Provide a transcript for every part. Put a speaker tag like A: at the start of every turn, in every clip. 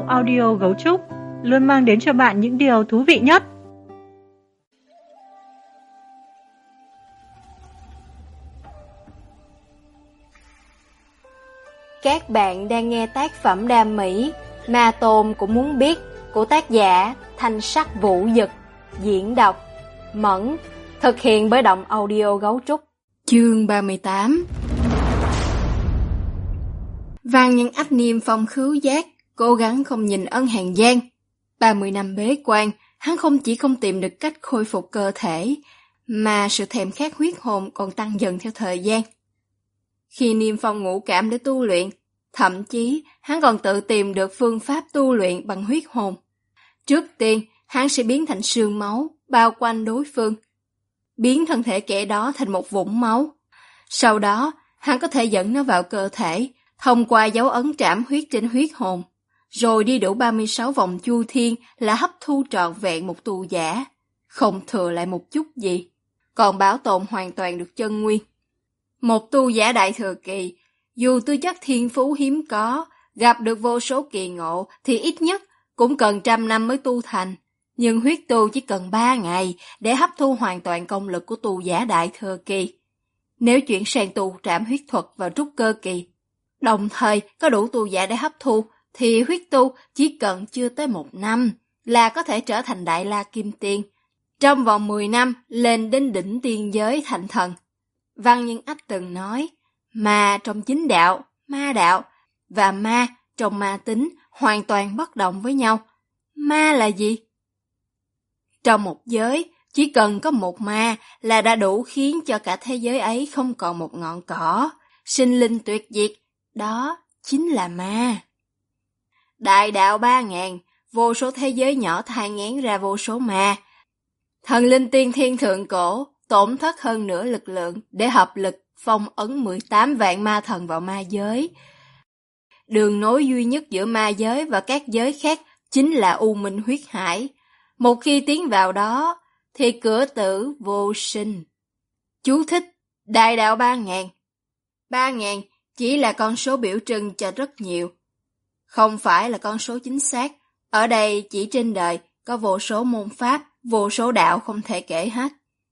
A: audio Gấu Trúc luôn mang đến cho bạn những điều thú vị nhất.
B: Các bạn đang nghe tác phẩm đam mỹ Ma Tôn Cũng Muốn Biết của tác giả Thanh Sắc Vũ Dực, diễn đọc Mẫn, thực hiện bởi Động Audio Gấu Trúc. Chương 38. Văn Nhân Ách niêm phong khứu giác, cố gắng không nhìn Ân Hàn Giang. 30 năm bế quan, hắn không chỉ không tìm được cách khôi phục cơ thể, mà sự thèm khát huyết hồn còn tăng dần theo thời gian. Khi niêm phong ngũ cảm để tu luyện, thậm chí hắn còn tự tìm được phương pháp tu luyện bằng huyết hồn. Trước tiên, hắn sẽ biến thành sương máu, bao quanh đối phương, biến thân thể kẻ đó thành một vũng máu. Sau đó, hắn có thể dẫn nó vào cơ thể, thông qua dấu ấn trảm huyết trên huyết hồn, rồi đi đủ 36 vòng chu thiên là hấp thu trọn vẹn một tu giả, không thừa lại một chút gì, còn bảo tồn hoàn toàn được chân nguyên. Một tu giả đại thừa kỳ, dù tư chất thiên phú hiếm có, gặp được vô số kỳ ngộ thì ít nhất cũng cần 100 năm mới tu thành, nhưng huyết tu chỉ cần 3 ngày để hấp thu hoàn toàn công lực của tu giả đại thừa kỳ. Nếu chuyển sang tu trảm huyết thuật vào trúc cơ kỳ, đồng thời có đủ tu giả để hấp thu, thì huyết tu chỉ cần chưa tới 1 năm là có thể trở thành đại la kim tiên. Trong vòng 10 năm lên đến đỉnh tiên giới thành thần. Văn Nhân Ách từng nói, ma trong chính đạo, ma đạo, và ma trong ma tính hoàn toàn bất đồng với nhau. Ma là gì? Trong một giới, chỉ cần có một ma là đã đủ khiến cho cả thế giới ấy không còn một ngọn cỏ, sinh linh tuyệt diệt, đó chính là ma. Đại đạo 3000, vô số thế giới nhỏ thai nghén ra vô số ma. Thần linh tiên thiên thượng cổ, tổn thất hơn nửa lực lượng để hợp lực phong ấn 18 vạn ma thần vào ma giới. Đường nối duy nhất giữa ma giới và các giới khác chính là U Minh huyết hải. Một khi tiến vào đó, thì cửa tử vô sinh. Chú thích: Đại đạo 3000. 3000 chỉ là con số biểu trưng cho rất nhiều, không phải là con số chính xác. Ở đây chỉ trên đời có vô số môn pháp, vô số đạo không thể kể hết.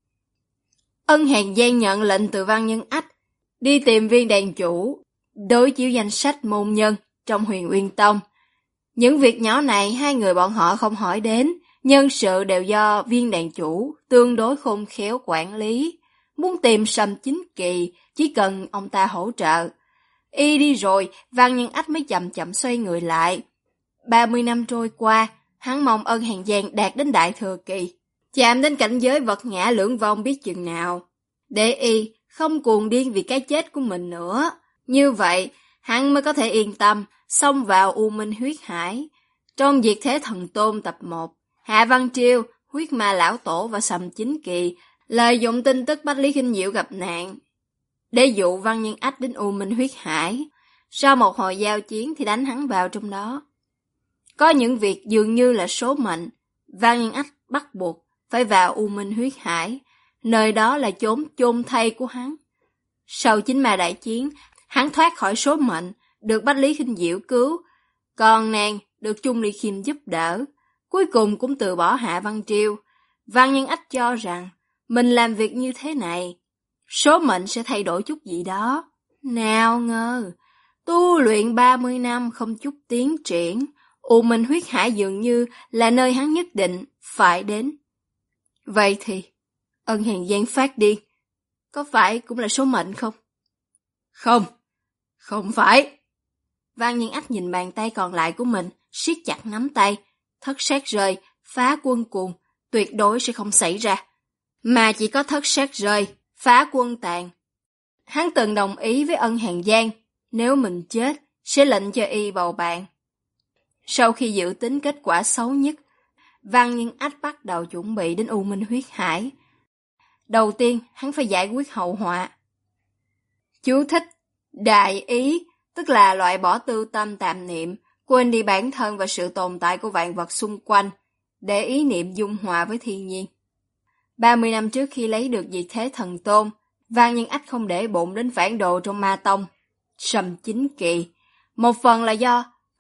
B: Ân Hàn Giang nhận lệnh từ Văn Nhân Ách, đi tìm viên đàn chủ, đối chiếu danh sách môn nhân trong Huyền Uyên Tông. Những việc nhỏ này hai người bọn họ không hỏi đến, nhân sự đều do viên đàn chủ tương đối khôn khéo quản lý. Muốn tìm Sầm Chính Kỳ, chỉ cần ông ta hỗ trợ. Y đi rồi, Văn Nhân Ách mới chậm chậm xoay người lại. 30 năm trôi qua, hắn mong Ân Hàn Giang đạt đến đại thừa kỳ, chạm đến cảnh giới vật ngã lưỡng vong biết chừng nào, để Y không cuồng điên vì cái chết của mình nữa. Như vậy, hắn mới có thể yên tâm xông vào U Minh huyết hải. Trong Diệt Thế Thần Tôn tập 1, Hạ Văn Triêu, Huyết Ma Lão Tổ và Sầm Chính Kỳ lợi dụng tin tức Bách Lý Kinh Diệu gặp nạn để dụ Văn Nhân Ách đến U Minh huyết hải. Sau một hồi giao chiến thì đánh hắn vào trong đó. Có những việc dường như là số mệnh, Văn Nhân Ách bắt buộc phải vào U Minh huyết hải, nơi đó là chốn chôn thây của hắn. Sau chính ma đại chiến, hắn thoát khỏi số mệnh, được Bách Lý Kinh Diệu cứu, còn nàng được Chung Ly Khiêm giúp đỡ, cuối cùng cũng từ bỏ Hạ Văn Triêu. Văn Nhân Ách cho rằng mình làm việc như thế này, số mệnh sẽ thay đổi chút gì đó. Nào ngờ, tu luyện 30 năm không chút tiến triển, U Minh huyết hải dường như là nơi hắn nhất định phải đến. Vậy thì, Ân Hàn Giang phát điên, có phải cũng là số mệnh không? Không phải. Văn Nhân Ách nhìn bàn tay còn lại của mình, siết chặt nắm tay, thất sát rơi, phá quân cuồng, tuyệt đối sẽ không xảy ra. Mà chỉ có thất sát rơi, phá quân tàn. Hắn từng đồng ý với Ân Hàn Giang, nếu mình chết, sẽ lệnh cho Y bầu bạn. Sau khi dự tính kết quả xấu nhất, Văn Nhân Ách bắt đầu chuẩn bị đến U Minh huyết hải. Đầu tiên, hắn phải giải quyết hậu họa. Chú thích: Đại ý, tức là loại bỏ tư tâm tạp niệm, quên đi bản thân và sự tồn tại của vạn vật xung quanh, để ý niệm dung hòa với thiên nhiên. 30 năm trước khi lấy được Diệt Thế Thần Tôn, Văn Nhân Ách không để bụng đến phản đồ trong Ma Tông, Sầm Chính Kỳ. Một phần là do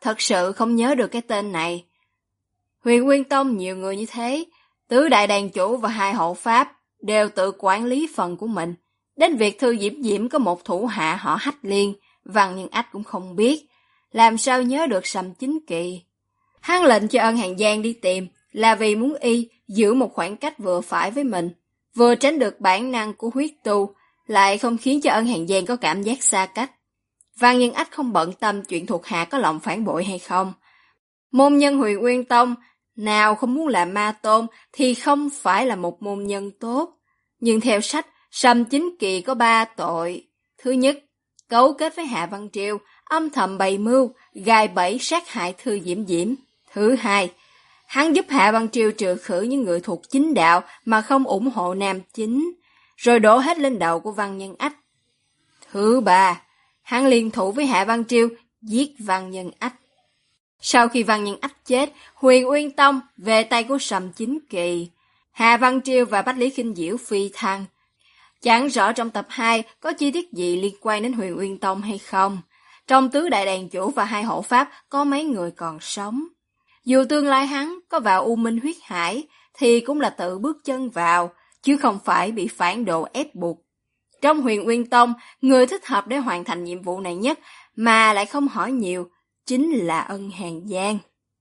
B: thật sự không nhớ được cái tên này. Huyền Nguyên Tông nhiều người như thế, tứ đại đàn chủ và hai hộ pháp đều tự quản lý phần của mình. Đến việc Thư Diễm Diễm có một thủ hạ họ Hách Liên, Văn Nhân Ách cũng không biết, làm sao nhớ được Sầm Chính Kỳ. Hắn lệnh cho Ân Hàn Giang đi tìm là vì muốn y giữ một khoảng cách vừa phải với mình, vừa tránh được bản năng của huyết tu, lại không khiến cho Ân Hàn Giang có cảm giác xa cách. Văn Nhân Ách không bận tâm chuyện thuộc hạ có lòng phản bội hay không. Môn nhân Huyền Nguyên Tông nào không muốn làm ma tôn thì không phải là một môn nhân tốt. Nhưng theo sách, Sầm Chính Kỳ có 3 tội. Thứ nhất, cấu kết với Hạ Văn Triều, âm thầm bày mưu, gài bẫy sát hại Thư Diễm Diễm. Thứ hai, hắn giúp Hạ Văn Triều trừ khử những người thuộc chính đạo mà không ủng hộ nam chính, rồi đổ hết lên đầu của Văn Nhân Ách. Thứ ba, hắn liên thủ với Hạ Văn Triều giết Văn Nhân Ách. Sau khi Văn Nhân Ách chết, Huyền Uyên Tông về tay của Sầm Chính Kỳ. Hạ Văn Triều và Bách Lý Khinh Diễu phi thăng. Chẳng rõ trong tập 2 có chi tiết gì liên quan đến Huyền Uyên Tông hay không. Trong tứ đại đàn chủ và hai hộ pháp có mấy người còn sống. Dù tương lai hắn có vào U Minh huyết hải thì cũng là tự bước chân vào, chứ không phải bị phản đồ ép buộc. Trong Huyền Uyên Tông, người thích hợp để hoàn thành nhiệm vụ này nhất mà lại không hỏi nhiều chính là Ân Hàn Giang.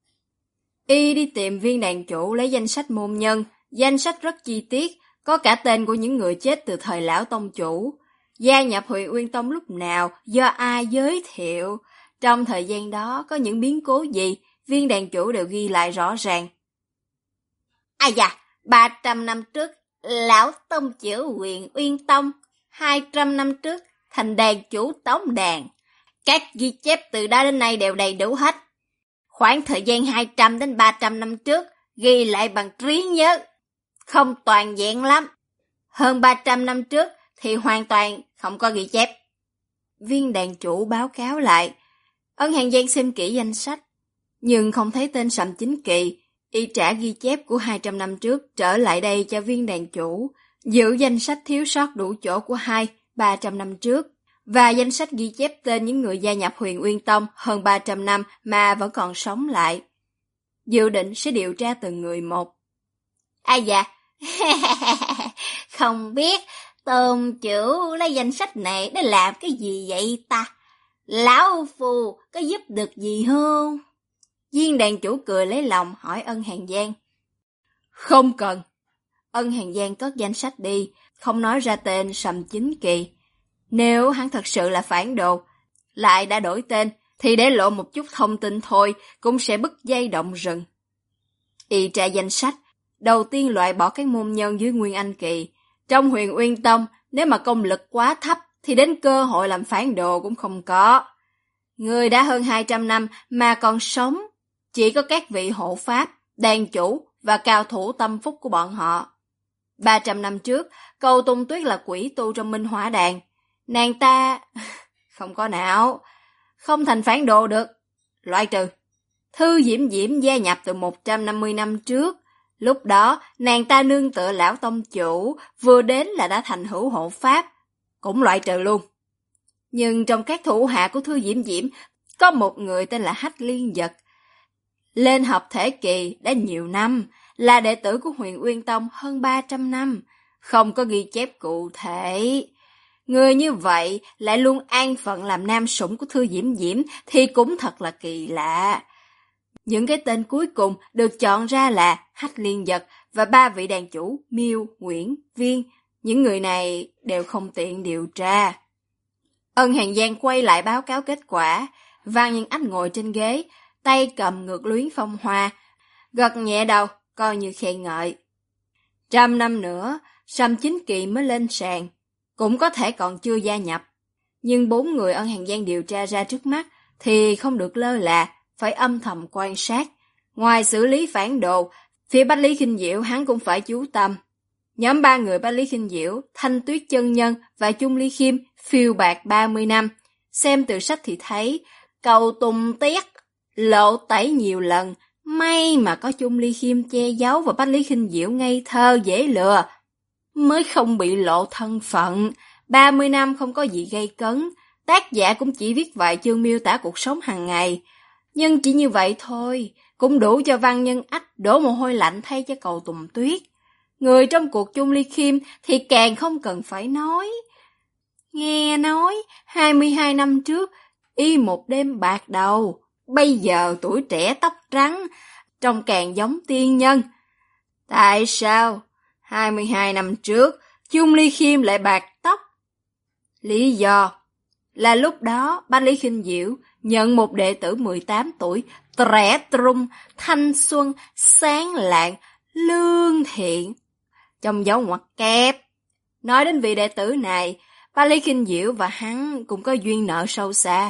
B: Y đi tìm viên đàn chủ lấy danh sách môn nhân, danh sách rất chi tiết, có cả tên của những người chết từ thời lão tông chủ. Gia nhập Huyền Uyên Tông lúc nào, do ai giới thiệu, trong thời gian đó có những biến cố gì, viên đàn chủ đều ghi lại rõ ràng. Ai da, 300 năm trước, lão tông chủ Huyền Uyên Tông, 200 năm trước, thành đàn chủ Tống Đàn. Các ghi chép từ đó đến nay đều đầy đủ hết. Khoảng thời gian 200 đến 300 năm trước, ghi lại bằng trí nhớ, không toàn vẹn lắm. Hơn 300 năm trước thì hoàn toàn không có ghi chép. Viên đàn chủ báo cáo lại. Ân Hàn Giang xem kỹ danh sách, nhưng không thấy tên Sầm Chính Kỳ. Y trả ghi chép của 200 năm trước trở lại đây cho viên đàn chủ, giữ danh sách thiếu sót đủ chỗ của 300 năm trước, và danh sách ghi chép tên những người gia nhập Huyền Uyên Tông hơn 300 năm mà vẫn còn sống lại. Dự định sẽ điều tra từng người một. Ai dạ? Không biết tôn chủ lấy danh sách này để làm cái gì vậy ta? Lão Phu có giúp được gì không? Viên đàn chủ cười lấy lòng hỏi Ân Hàn Giang. Không cần. Ân Hàn Giang cất danh sách đi, không nói ra tên Sầm Chính Kỳ. Nếu hắn thật sự là phản đồ, lại đã đổi tên, thì để lộ một chút thông tin thôi cũng sẽ bứt dây động rừng. Y tra danh sách, đầu tiên loại bỏ các môn nhân dưới Nguyên Anh Kỳ. Trong Huyền Uyên Tông, nếu mà công lực quá thấp thì đến cơ hội làm phản đồ cũng không có. Người đã hơn 200 năm mà còn sống, chỉ có các vị hộ pháp, đàn chủ và cao thủ tâm phúc của bọn họ. 300 năm trước, Cầu Tung Tuyết là quỷ tu trong Minh Hỏa Đàn. Nàng ta không có não, không thành phản đồ được, loại trừ. Thư Diễm Diễm gia nhập từ 150 năm trước. Lúc đó, nàng ta nương tựa lão tông chủ, vừa đến là đã thành hữu hộ pháp, cũng loại trừ luôn. Nhưng trong các thủ hạ của Thư Diễm Diễm, có một người tên là Hách Liên Dật. Lên hợp thể kỳ đã nhiều năm, là đệ tử của Huyền Uyên Tông hơn 300 năm, không có ghi chép cụ thể. Người như vậy lại luôn an phận làm nam sủng của Thư Diễm Diễm thì cũng thật là kỳ lạ. Những cái tên cuối cùng được chọn ra là Hách Liên Dật và 3 vị đàn chủ Miêu, Nguyễn, Viên. Những người này đều không tiện điều tra. Ân Hàn Giang quay lại báo cáo kết quả. Văn Nhân Ách ngồi trên ghế, tay cầm ngược luyến phong hoa, gật nhẹ đầu, coi như khen ngợi. 100 năm nữa, Sầm Chính Kỳ mới lên sàn, cũng có thể còn chưa gia nhập. Nhưng 4 người Ân Hàn Giang điều tra ra trước mắt thì không được lơ là, phải âm thầm quan sát. Ngoài xử lý phản đồ, phía Bách Lý Khinh Diễu hắn cũng phải chú tâm. Nhóm 3 người Bách Lý Khinh Diễu, Thanh Tuyết Chân Nhân và Chung Ly Khiêm phiêu bạt 30 năm. Xem từ sách thì thấy, Cầu Tùng Tiết lộ tẩy nhiều lần, may mà có Chung Ly Khiêm che giấu và Bách Lý Khinh Diễu ngây thơ dễ lừa, mới không bị lộ thân phận. 30 năm không có gì gây cấn, tác giả cũng chỉ viết vài chương miêu tả cuộc sống hàng ngày. Nhưng chỉ như vậy thôi, cũng đủ cho Văn Nhân Ách đổ mồ hôi lạnh thay cho cậu Tùng Tuyết. Người trong cuộc chung ly khiêm thì càng không cần phải nói. Nghe nói, 22 năm trước, y một đêm bạc đầu, bây giờ tuổi trẻ tóc trắng, trông càng giống tiên nhân. Tại sao 22 năm trước Chung Ly Khiêm lại bạc tóc? Lý do là lúc đó Bách Lý Khinh Diệu nhận một đệ tử 18 tuổi, trẻ trung, thanh xuân, sáng lạng, lương thiện, trong dấu ngoặc kép. Nói đến vị đệ tử này, Bách Lý Khinh Diệu và hắn cũng có duyên nợ sâu xa.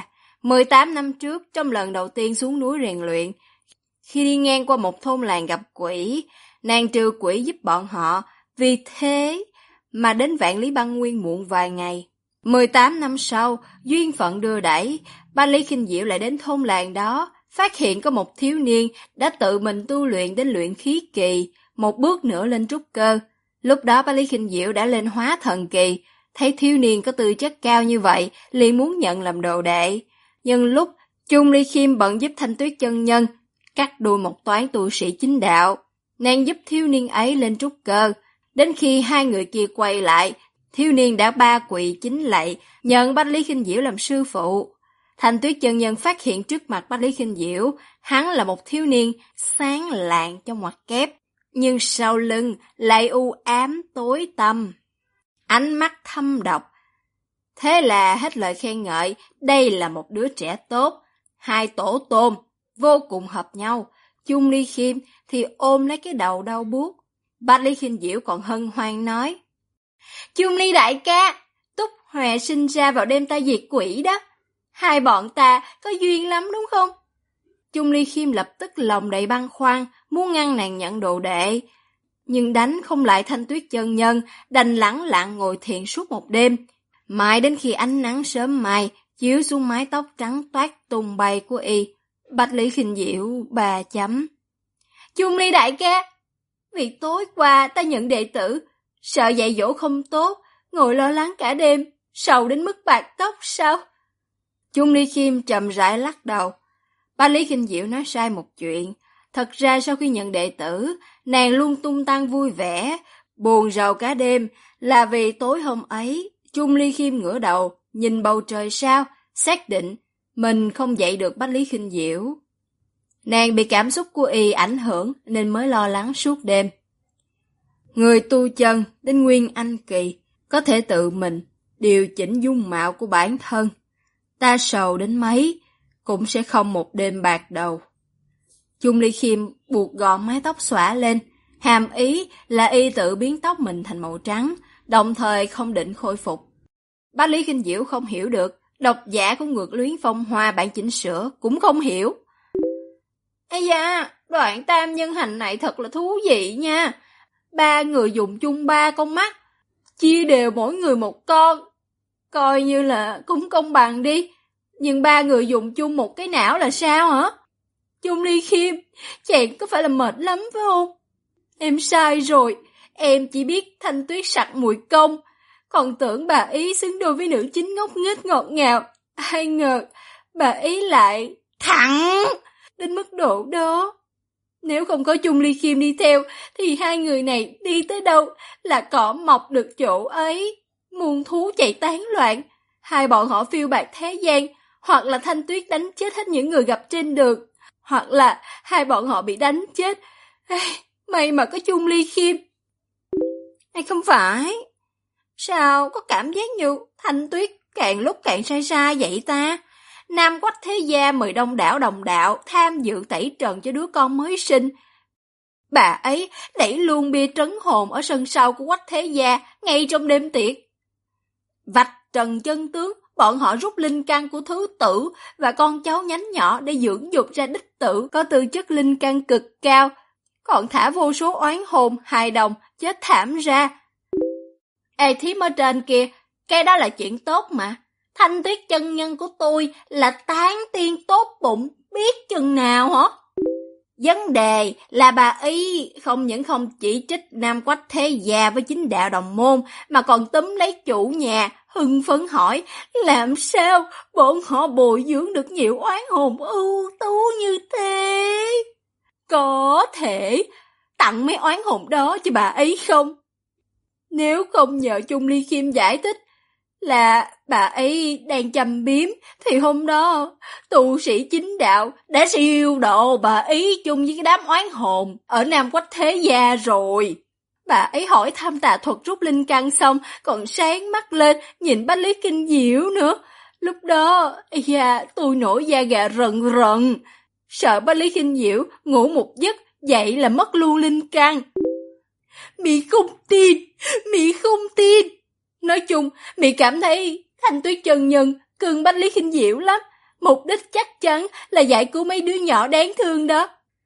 B: 18 năm trước, trong lần đầu tiên xuống núi rèn luyện, khi đi ngang qua một thôn làng gặp quỷ, nàng trừ quỷ giúp bọn họ, vì thế mà đến Vạn Lý Băng Nguyên muộn vài ngày. 18 năm sau, duyên phận đưa đẩy, Bách Lý Khinh Diệu lại đến thôn làng đó, phát hiện có một thiếu niên đã tự mình tu luyện đến luyện khí kỳ, một bước nữa lên trúc cơ. Lúc đó Bách Lý Khinh Diệu đã lên hóa thần kỳ, thấy thiếu niên có tư chất cao như vậy, liền muốn nhận làm đồ đệ. Nhưng lúc Chung Ly Khiêm bận giúp Thanh Tuyết chân nhân, cắt đuôi một toán tu sĩ chính đạo, nàng giúp thiếu niên ấy lên trúc cơ. Đến khi hai người kia quay lại, thiếu niên đã ba quỳ chính lạy, nhận Bách Lý Khinh Diệu làm sư phụ. Thanh Tuyết chân nhân phát hiện trước mặt Bách Lý Khinh Diệu, hắn là một thiếu niên sáng lạng trong ngoặc kép, nhưng sau lưng lại u ám tối tăm, ánh mắt thâm độc. Thế là hết lời khen ngợi, đây là một đứa trẻ tốt. Hai tổ tôm vô cùng hợp nhau. Chung Ly Khiêm thì ôm lấy cái đầu đau buốt. Bách Lý Khinh Diệu còn hân hoan nói: Chung Ly đại ca, Túc Hòe sinh ra vào đêm ta diệt quỷ đó. Hai bọn ta có duyên lắm đúng không? Chung Ly Khiêm lập tức lòng đầy băn khoăn, muốn ngăn nàng nhận đồ đệ. Nhưng đánh không lại Thanh Tuyết chân nhân, đành lẳng lặng ngồi thiền suốt một đêm. Mãi đến khi ánh nắng sớm mai chiếu xuống mái tóc trắng toát tung bay của y, Bách Lý Khinh Diệu bà chấm: Chung Ly đại ca, vì tối qua ta nhận đệ tử, sợ dạy dỗ không tốt, ngồi lo lắng cả đêm, sầu đến mức bạc tóc sao? Chung Ly Khiêm trầm rãi lắc đầu. Bách Lý Khinh Diệu nói sai một chuyện. Thật ra sau khi nhận đệ tử, nàng luôn tung tăng vui vẻ, buồn rầu cả đêm, là vì tối hôm ấy, Chung Ly Khiêm ngửa đầu, nhìn bầu trời sao, xác định mình không dạy được Bách Lý Khinh Diệu. Nàng bị cảm xúc của y ảnh hưởng nên mới lo lắng suốt đêm. Người tu chân đến Nguyên Anh kỳ có thể tự mình điều chỉnh dung mạo của bản thân. Ta sầu đến mấy cũng sẽ không một đêm bạc đầu. Chung Ly Khiêm buộc gọn mái tóc xõa lên, hàm ý là y tự biến tóc mình thành màu trắng, đồng thời không định khôi phục. Bách Lý Khinh Diệu không hiểu được, độc giả của Ngược Luyến Phong Hoa bản chỉnh sửa cũng không hiểu. Ây da, đoạn tam nhân hành này thật là thú vị nha. Ba người dùng chung ba con mắt, chia đều mỗi người một con. Coi như là cũng công bằng đi. Nhưng ba người dùng chung một cái não là sao hả? Chung Ly Khiêm, chàng có phải là mệt lắm phải không? Em sai rồi, em chỉ biết Thanh Tuyết sặc mùi công, còn tưởng bà ý xứng đôi với nữ chính ngốc nghếch ngọt ngào. Ai ngờ, bà ý lại thẳng đến mức độ đó. Nếu không có Chung Ly Khiêm đi theo, thì hai người này đi tới đâu là cỏ mọc được chỗ ấy. Muôn thú chạy tán loạn, hai bọn họ phiêu bạt thế gian, hoặc là Thanh Tuyết đánh chết hết những người gặp trên đường, hoặc là hai bọn họ bị đánh chết. May mà có Chung Ly Khiêm. Hay không phải? Sao có cảm giác như Thanh Tuyết càng lúc càng sai sai vậy ta? Nam Quách thế gia mời đông đảo đồng đạo tham dự tẩy trần cho đứa con mới sinh. Bà ấy đẩy luôn bia trấn hồn ở sân sau của Quách thế gia ngay trong đêm tiệc. Vạch trần chân tướng, bọn họ rút linh căn của thứ tử và con cháu nhánh nhỏ để dưỡng dục ra đích tử có tư chất linh căn cực cao, còn thả vô số oán hồn hài đồng chết thảm ra. Ê thím ở trên kia, cái đó là chuyện tốt mà. Thanh Tuyết chân nhân của tôi là tán tiên tốt bụng, biết chừng nào hả? Vấn đề là bà ý không những không chỉ trích Nam Quách thế gia với chính đạo đồng môn, mà còn túm lấy chủ nhà, hưng phấn hỏi làm sao bọn họ bồi dưỡng được nhiều oán hồn ưu tú như thế? Có thể tặng mấy oán hồn đó cho bà ấy không? Nếu không nhờ Chung Ly Khiêm giải thích là bà ấy đang châm biếm, thì hôm đó tu sĩ chính đạo đã siêu độ bà ấy chung với cái đám oán hồn ở Nam Quách Thế Gia rồi. Bà ấy hỏi thăm tà thuật rút linh căn xong, còn sáng mắt lên nhìn Bách Lý Kinh Diệu nữa. Lúc đó, tôi nổi da gà rần rần, sợ Bách Lý Kinh Diệu ngủ một giấc dậy là mất luôn linh căn. Mị không tin. Nói chung, Mị cảm thấy Thanh Tuyết chân nhân cưng Bách Lý Kinh Diệu lắm. Mục đích chắc chắn là giải cứu mấy đứa nhỏ đáng thương đó.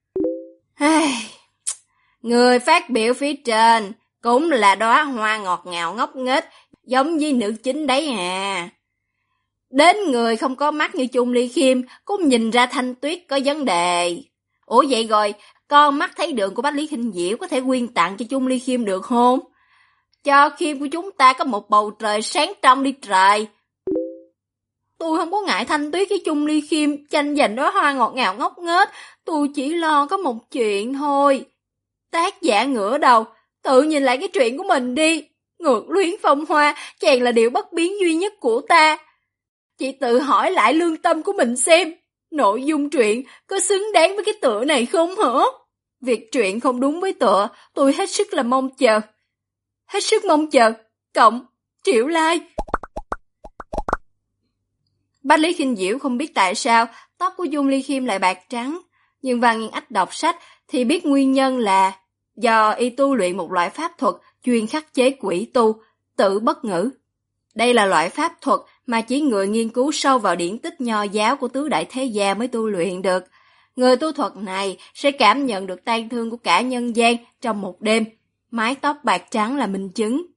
B: Người phát biểu phía trên cũng là đóa hoa ngọt ngào ngốc nghếch, giống với nữ chính đấy à. Đến người không có mắt như Chung Ly Khiêm cũng nhìn ra Thanh Tuyết có vấn đề. Ủa vậy rồi, con mắt thấy đường của Bách Lý Kinh Diệu có thể quyên tặng cho Chung Ly Khiêm được không? Cho Khiêm của chúng ta có một bầu trời sáng trong đi trời. Tôi không có ngại Thanh Tuyết với Chung Ly Khiêm tranh giành đóa hoa ngọt ngào ngốc nghếch, tôi chỉ lo có một chuyện thôi. Tác giả ngửa đầu, tự nhìn lại cái chuyện của mình đi. Ngược luyến phong hoa, chàng là điều bất biến duy nhất của ta. Chị tự hỏi lại lương tâm của mình xem, nội dung truyện có xứng đáng với cái tựa này không hả? Việc truyện không đúng với tựa, tôi hết sức là mong chờ. Hết sức mong chờ, cộng, triệu like. Bách Lý Kinh Diệu không biết tại sao tóc của Chung Ly Khiêm lại bạc trắng, nhưng Văn Nghiên Ách đọc sách thì biết nguyên nhân là do y tu luyện một loại pháp thuật chuyên khắc chế quỷ tu, tự bất ngữ. Đây là loại pháp thuật mà chỉ người nghiên cứu sâu vào điển tích nho giáo của tứ đại thế gia mới tu luyện được. Người tu thuật này sẽ cảm nhận được tang thương của cả nhân gian trong một đêm. Mái tóc bạc trắng là minh chứng.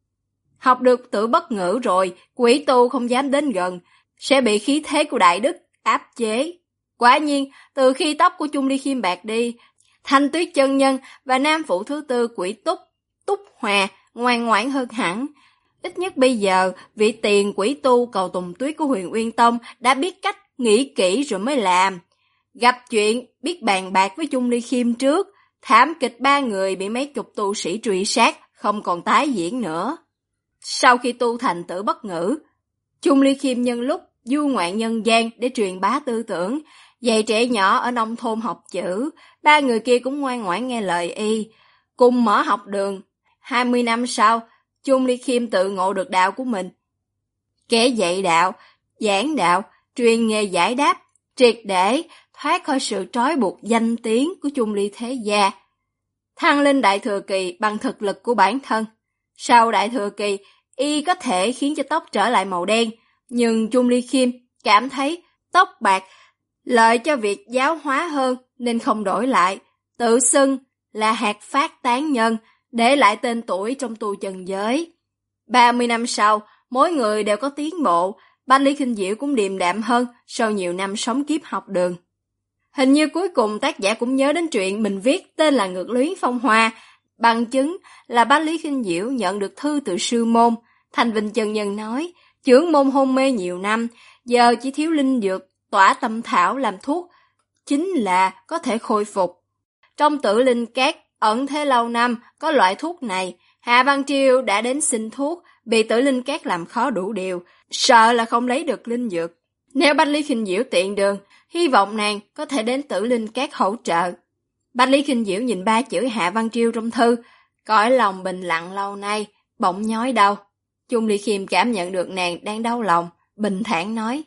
B: Học được tự bất ngữ rồi, quỷ tu không dám đến gần, sẽ bị khí thế của đại đức áp chế. Quả nhiên, từ khi tóc của Chung Ly Khiêm bạc đi, Thanh Tuyết chân nhân và nam phụ thứ tư quỷ Túc Hòa ngoan ngoãn hơn hẳn. Ít nhất bây giờ, vị tiền quỷ tu Cầu Tùng Tuyết của Huyền Uyên Tông đã biết cách nghĩ kỹ rồi mới làm. Gặp chuyện, biết bàn bạc với Chung Ly Khiêm trước, thảm kịch 3 người bị mấy chục tu sĩ truy sát, không còn tái diễn nữa. Sau khi tu thành tự bất ngữ, Chung Ly Khiêm nhân lúc du ngoạn nhân gian để truyền bá tư tưởng, dạy trẻ nhỏ ở nông thôn học chữ, 3 người kia cũng ngoan ngoãn nghe lời y, cùng mở học đường. 20 năm sau, Chung Ly Khiêm tự ngộ được đạo của mình. Kẻ dạy đạo, giảng đạo, truyền nghề giải đáp, triệt để thoát khỏi sự trói buộc danh tiếng của Chung Ly thế gia. Thăng lên đại thừa kỳ bằng thực lực của bản thân. Sau đại thừa kỳ, y có thể khiến cho tóc trở lại màu đen, nhưng Chung Ly Khiêm cảm thấy tóc bạc lợi cho việc giáo hóa hơn nên không đổi lại, tự xưng là hạt phát tán nhân, để lại tên tuổi trong tu trần giới. 30 năm sau, mỗi người đều có tiến bộ, Bách Lý Kinh Diệu cũng điềm đạm hơn sau nhiều năm sống kiếp học đường. Hình như cuối cùng tác giả cũng nhớ đến chuyện mình viết tên là Ngược luyến phong hoa, bằng chứng là Bách Lý Kinh Diệu nhận được thư từ sư môn. Thanh Vinh chân nhân nói, chưởng môn hôn mê nhiều năm, giờ chỉ thiếu linh dược, tỏa tâm thảo làm thuốc, chính là có thể khôi phục. Trong Tử Linh Cát ẩn thế lâu năm, có loại thuốc này, Hạ Văn Triều đã đến xin thuốc, bị Tử Linh Cát làm khó đủ điều, sợ là không lấy được linh dược. Nếu Bách Lý Kinh Diệu tiện đường, hy vọng nàng có thể đến Tử Linh Cát hỗ trợ. Bách Lý Kinh Diệu nhìn 3 chữ Hạ Văn Triều trong thư, cõi lòng bình lặng lâu nay, bỗng nhói đau. Chung Ly Khiêm cảm nhận được nàng đang đau lòng, bình thản nói,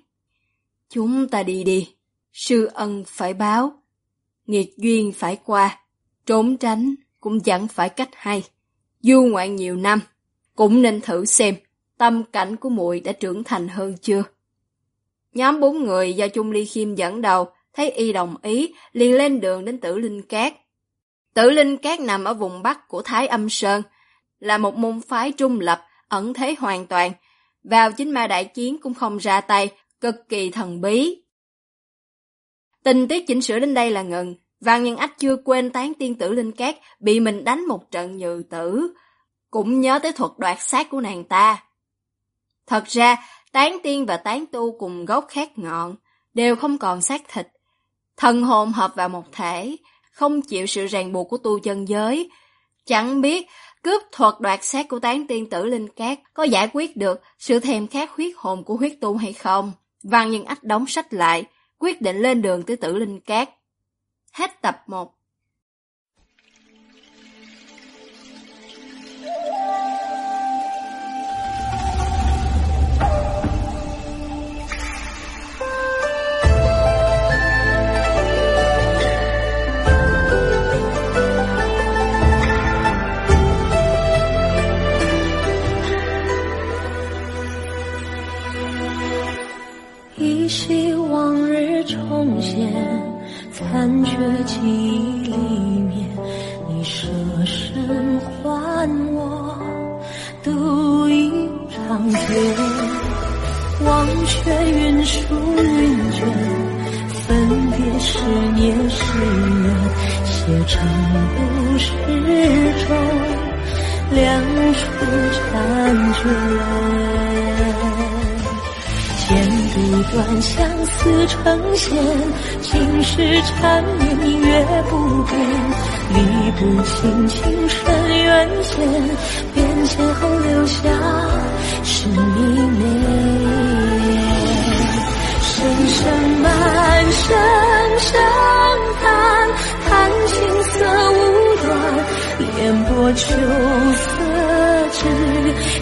B: chúng ta đi đi, sư ân phải báo, nghiệt duyên phải qua, trốn tránh cũng chẳng phải cách hay. Du ngoạn nhiều năm, cũng nên thử xem tâm cảnh của muội đã trưởng thành hơn chưa. Nhóm 4 người do Chung Ly Khiêm dẫn đầu, thấy y đồng ý, liền lên đường đến Tử Linh Cát. Tử Linh Cát nằm ở vùng bắc của Thái Âm Sơn, là một môn phái trung lập, ẩn thế hoàn toàn, vào chính ma đại chiến cũng không ra tay, cực kỳ thần bí. Tình tiết chỉnh sửa đến đây là ngừng, Văn Nhân Ách chưa quên tán tiên Tử Linh Cát bị mình đánh một trận nhừ tử, cũng nhớ tới thuật đoạt xác của nàng ta. Thật ra, tán tiên và tán tu cùng gốc khác ngọn, đều không còn xác thịt. Thần hồn hợp vào một thể, không chịu sự ràng buộc của tu chân giới. Chẳng biết cướp thuật đoạt xác của tán tiên Tử Linh Cát có giải quyết được sự thèm khát huyết hồn của huyết tu hay không. Văn Nhân Ách đóng sách lại, quyết định lên đường tới Tử Linh Cát. Hết tập 1.
C: 依稀往日重现，残缺记忆里面，你舍身还我独饮长街，忘却云舒云卷，分别是年是月，写成故事中两处婵娟。剪不断相思成线，情是缠绵明月不变，理不清情深缘浅，变迁后留下是你美。深深满身伤叹，叹青涩无端，烟波秋色知